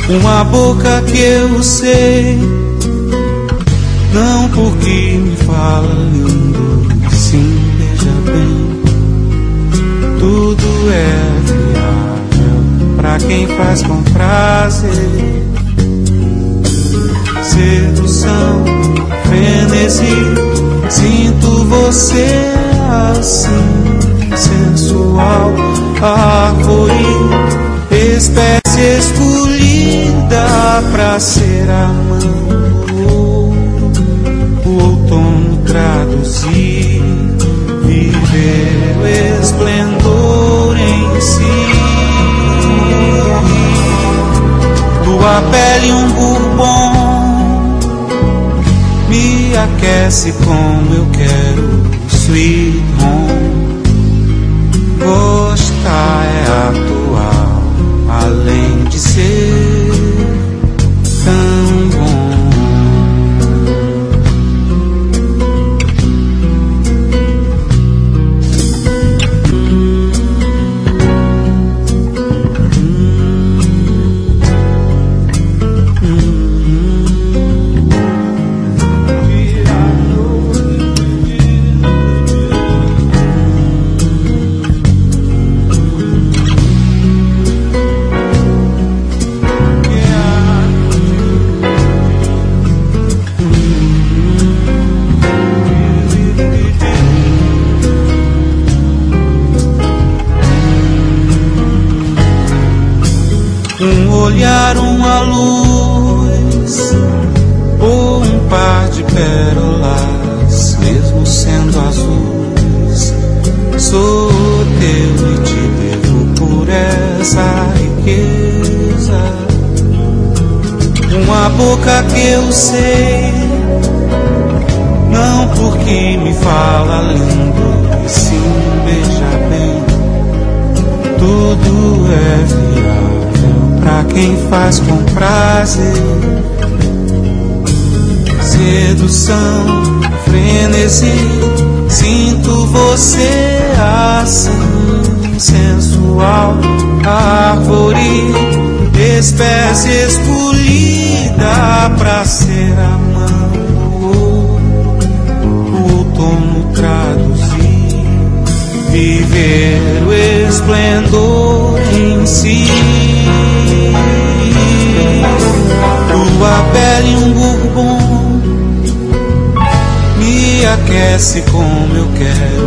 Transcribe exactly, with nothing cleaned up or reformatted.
Uma boca que eu sei, não porque me fala lindo, sim, veja bem, tudo é viável pra quem faz com prazer. Sedução, frenesi, sinto você assim, sensual, árvore, espécie escolhida pra ser amado. O outono traduzir, viver o esplendor em si. Tua pele um bourbon me aquece como eu quero, sweet home. Gostar é atual, além de ser tão bom. Um olhar, uma luz, ou um par de pérolas, mesmo sendo azuis, sou teu e te devo por essa riqueza. Uma boca que eu sei, não porque me fala lindo, e sim, veja bem, tudo é viável pra quem faz com prazer. Sedução, frenesi, sinto você assim, sensual, árvore, espécie escolhida pra ser amado. O outono traduzir, viver o esplendor em si. Tua pele um bourbon me aquece como eu quero,